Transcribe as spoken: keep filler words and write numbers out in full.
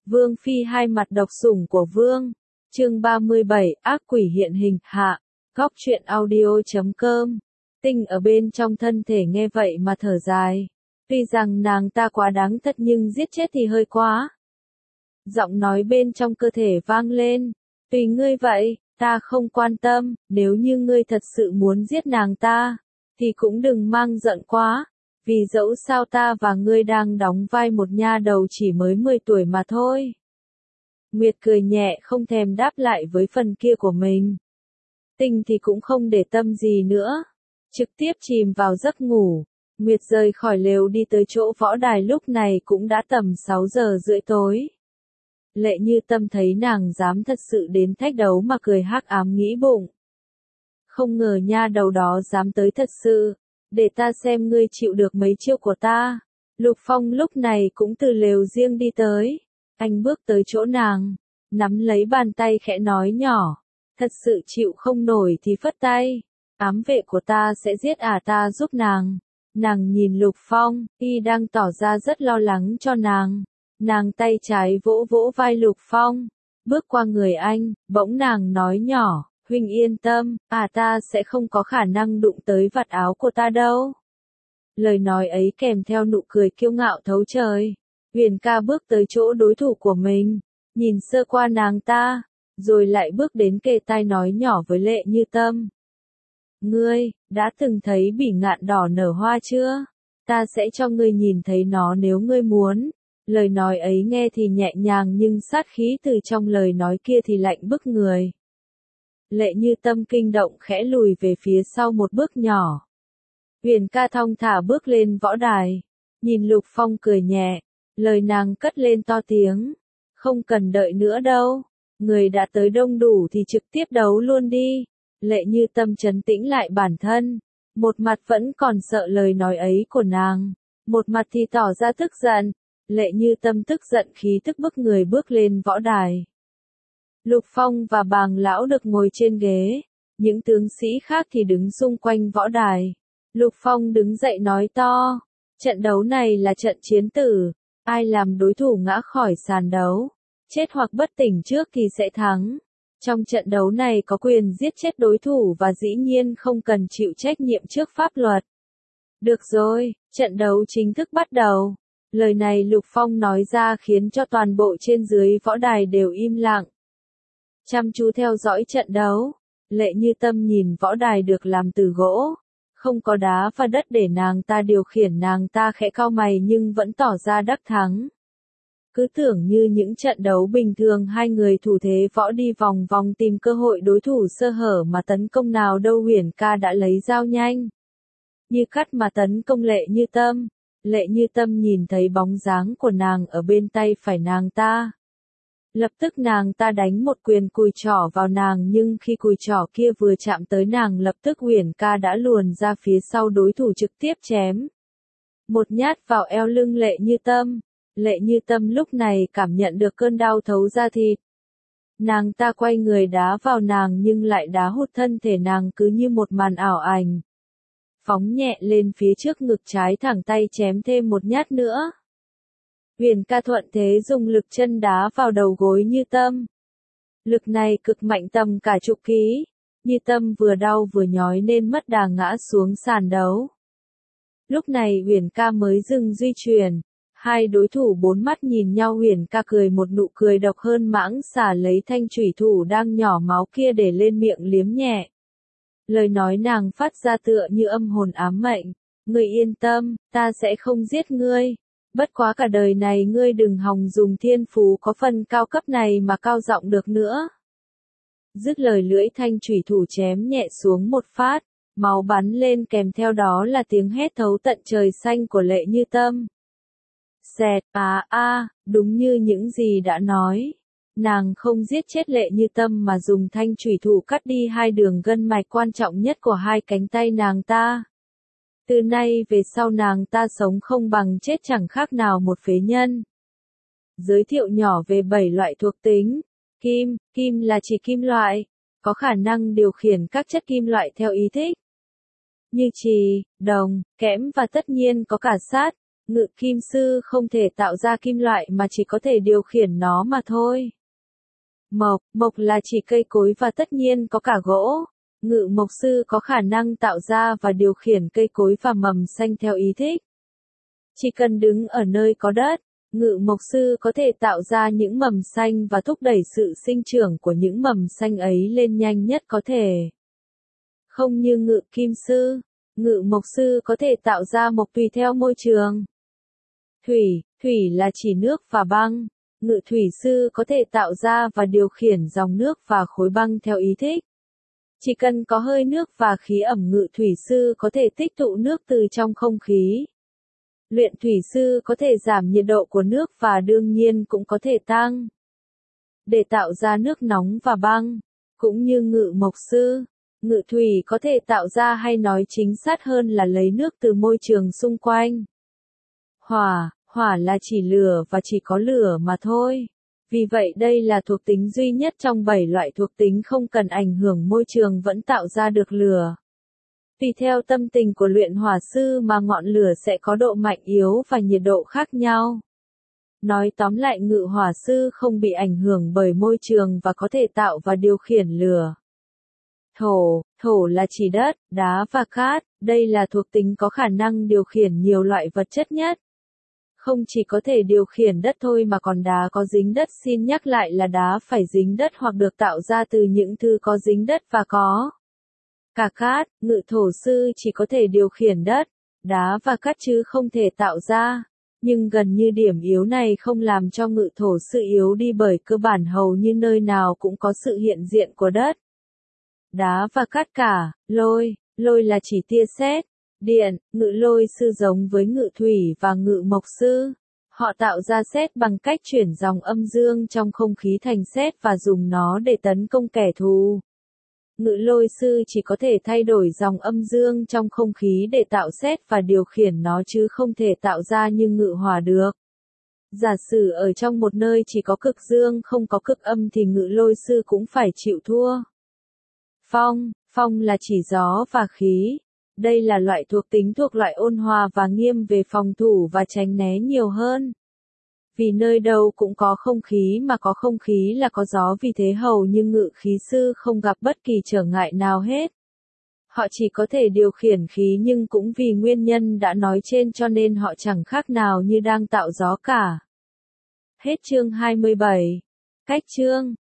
Vương Phi hai mặt độc sủng của Vương. Chương ba mươi bảy, ác quỷ hiện hình, hạ. Góc truyện audio chấm com. Tinh ở bên trong thân thể nghe vậy mà thở dài. Tuy rằng nàng ta quá đáng thật nhưng giết chết thì hơi quá. Giọng nói bên trong cơ thể vang lên. Tùy ngươi vậy, ta không quan tâm, nếu như ngươi thật sự muốn giết nàng ta, thì cũng đừng mang giận quá. Vì dẫu sao ta và ngươi đang đóng vai một nha đầu chỉ mới mười tuổi mà thôi. Nguyệt cười nhẹ không thèm đáp lại với phần kia của mình. Tinh thì cũng không để tâm gì nữa. Trực tiếp chìm vào giấc ngủ. Nguyệt rời khỏi lều đi tới chỗ võ đài lúc này cũng đã tầm sáu giờ rưỡi tối. Lệ Như Tâm thấy nàng dám thật sự đến thách đấu mà cười hắc ám nghĩ bụng. Không ngờ nha đầu đó dám tới thật sự. Để ta xem ngươi chịu được mấy chiêu của ta. Lục Phong lúc này cũng từ lều riêng đi tới. Anh bước tới chỗ nàng, nắm lấy bàn tay khẽ nói nhỏ. Thật sự chịu không nổi thì phất tay. Ám vệ của ta sẽ giết à ta giúp nàng. Nàng nhìn Lục Phong, y đang tỏ ra rất lo lắng cho nàng. Nàng tay trái vỗ vỗ vai Lục Phong, bước qua người anh, bỗng nàng nói nhỏ. Huynh yên tâm, à ta sẽ không có khả năng đụng tới vạt áo của ta đâu. Lời nói ấy kèm theo nụ cười kiêu ngạo thấu trời. Huyền ca bước tới chỗ đối thủ của mình, nhìn sơ qua nàng ta, rồi lại bước đến kề tai nói nhỏ với Lệ Như Tâm. Ngươi, đã từng thấy bỉ ngạn đỏ nở hoa chưa? Ta sẽ cho ngươi nhìn thấy nó nếu ngươi muốn. Lời nói ấy nghe thì nhẹ nhàng nhưng sát khí từ trong lời nói kia thì lạnh bức người. Lệ Như Tâm kinh động khẽ lùi về phía sau một bước nhỏ. Huyền ca thong thả bước lên võ đài. Nhìn Lục Phong cười nhẹ. Lời nàng cất lên to tiếng. Không cần đợi nữa đâu. Người đã tới đông đủ thì trực tiếp đấu luôn đi. Lệ Như Tâm trấn tĩnh lại bản thân. Một mặt vẫn còn sợ lời nói ấy của nàng. Một mặt thì tỏ ra tức giận. Lệ Như Tâm tức giận khí tức bức người bước lên võ đài. Lục Phong và Bàng lão được ngồi trên ghế, những tướng sĩ khác thì đứng xung quanh võ đài. Lục Phong đứng dậy nói to, trận đấu này là trận chiến tử, ai làm đối thủ ngã khỏi sàn đấu, chết hoặc bất tỉnh trước thì sẽ thắng. Trong trận đấu này có quyền giết chết đối thủ và dĩ nhiên không cần chịu trách nhiệm trước pháp luật. Được rồi, trận đấu chính thức bắt đầu. Lời này Lục Phong nói ra khiến cho toàn bộ trên dưới võ đài đều im lặng. Chăm chú theo dõi trận đấu, Lệ Như Tâm nhìn võ đài được làm từ gỗ, không có đá và đất để nàng ta điều khiển, nàng ta khẽ cau mày nhưng vẫn tỏ ra đắc thắng. Cứ tưởng như những trận đấu bình thường hai người thủ thế võ đi vòng vòng tìm cơ hội đối thủ sơ hở mà tấn công, nào đâu Huyền ca đã lấy dao nhanh như cắt mà tấn công Lệ Như Tâm. Lệ Như Tâm nhìn thấy bóng dáng của nàng ở bên tay phải nàng ta. Lập tức nàng ta đánh một quyền cùi trỏ vào nàng, nhưng khi cùi trỏ kia vừa chạm tới nàng lập tức Huyền ca đã luồn ra phía sau đối thủ trực tiếp chém. Một nhát vào eo lưng Lệ Như Tâm. Lệ Như Tâm lúc này cảm nhận được cơn đau thấu da thịt. Nàng ta quay người đá vào nàng nhưng lại đá hụt thân thể nàng cứ như một màn ảo ảnh. Phóng nhẹ lên phía trước ngực trái, thẳng tay chém thêm một nhát nữa. Huyền ca thuận thế dùng lực chân đá vào đầu gối Như Tâm. Lực này cực mạnh, tầm cả chục ký. Như Tâm vừa đau vừa nhói nên mất đà ngã xuống sàn đấu. Lúc này Huyền ca mới dừng di chuyển. Hai đối thủ bốn mắt nhìn nhau, Huyền ca cười một nụ cười độc hơn mãng xà, lấy thanh chủy thủ đang nhỏ máu kia để lên miệng liếm nhẹ. Lời nói nàng phát ra tựa như âm hồn ám mệnh. Ngươi yên tâm, ta sẽ không giết ngươi. Bất quá cả đời này ngươi đừng hòng dùng thiên phú có phần cao cấp này mà cao giọng được nữa. Dứt lời lưỡi thanh chủy thủ chém nhẹ xuống một phát, máu bắn lên kèm theo đó là tiếng hét thấu tận trời xanh của Lệ Như Tâm. Xẹt, à a, đúng như những gì đã nói. Nàng không giết chết Lệ Như Tâm mà dùng thanh chủy thủ cắt đi hai đường gân mạch quan trọng nhất của hai cánh tay nàng ta. Từ nay về sau nàng ta sống không bằng chết, chẳng khác nào một phế nhân. Giới thiệu nhỏ về bảy loại thuộc tính. Kim, kim là chỉ kim loại, có khả năng điều khiển các chất kim loại theo ý thích. Như chì, đồng, kẽm và tất nhiên có cả sắt. Ngự kim sư không thể tạo ra kim loại mà chỉ có thể điều khiển nó mà thôi. Mộc, mộc là chỉ cây cối và tất nhiên có cả gỗ. Ngự mộc sư có khả năng tạo ra và điều khiển cây cối và mầm xanh theo ý thích. Chỉ cần đứng ở nơi có đất, ngự mộc sư có thể tạo ra những mầm xanh và thúc đẩy sự sinh trưởng của những mầm xanh ấy lên nhanh nhất có thể. Không như ngự kim sư, ngự mộc sư có thể tạo ra mộc tùy theo môi trường. Thủy, thủy là chỉ nước và băng. Ngự thủy sư có thể tạo ra và điều khiển dòng nước và khối băng theo ý thích. Chỉ cần có hơi nước và khí ẩm, ngự thủy sư có thể tích tụ nước từ trong không khí. Luyện thủy sư có thể giảm nhiệt độ của nước và đương nhiên cũng có thể tăng. Để tạo ra nước nóng và băng, cũng như ngự mộc sư, ngự thủy có thể tạo ra, hay nói chính xác hơn là lấy nước từ môi trường xung quanh. Hỏa, hỏa là chỉ lửa và chỉ có lửa mà thôi. Vì vậy đây là thuộc tính duy nhất trong bảy loại thuộc tính không cần ảnh hưởng môi trường vẫn tạo ra được lửa. Tùy theo tâm tình của luyện hỏa sư mà ngọn lửa sẽ có độ mạnh yếu và nhiệt độ khác nhau. Nói tóm lại, ngự hỏa sư không bị ảnh hưởng bởi môi trường và có thể tạo và điều khiển lửa. Thổ, thổ là chỉ đất, đá và cát, đây là thuộc tính có khả năng điều khiển nhiều loại vật chất nhất. Không chỉ có thể điều khiển đất thôi mà còn đá có dính đất, xin nhắc lại là đá phải dính đất hoặc được tạo ra từ những thứ có dính đất và có cả cát. Ngự thổ sư chỉ có thể điều khiển đất, đá và cát chứ không thể tạo ra. Nhưng gần như điểm yếu này không làm cho ngự thổ sư yếu đi, bởi cơ bản hầu như nơi nào cũng có sự hiện diện của đất, đá và cát cả. Lôi, lôi là chỉ tia sét, điện. Ngự lôi sư giống với ngự thủy và ngự mộc sư. Họ tạo ra sét bằng cách chuyển dòng âm dương trong không khí thành sét và dùng nó để tấn công kẻ thù. Ngự lôi sư chỉ có thể thay đổi dòng âm dương trong không khí để tạo sét và điều khiển nó chứ không thể tạo ra như ngự hỏa được. Giả sử ở trong một nơi chỉ có cực dương không có cực âm thì ngự lôi sư cũng phải chịu thua. Phong, phong là chỉ gió và khí. Đây là loại thuộc tính thuộc loại ôn hòa và nghiêm về phòng thủ và tránh né nhiều hơn. Vì nơi đâu cũng có không khí mà có không khí là có gió, vì thế hầu như ngự khí sư không gặp bất kỳ trở ngại nào hết. Họ chỉ có thể điều khiển khí, nhưng cũng vì nguyên nhân đã nói trên cho nên họ chẳng khác nào như đang tạo gió cả. Hết chương hai mươi bảy. Cách chương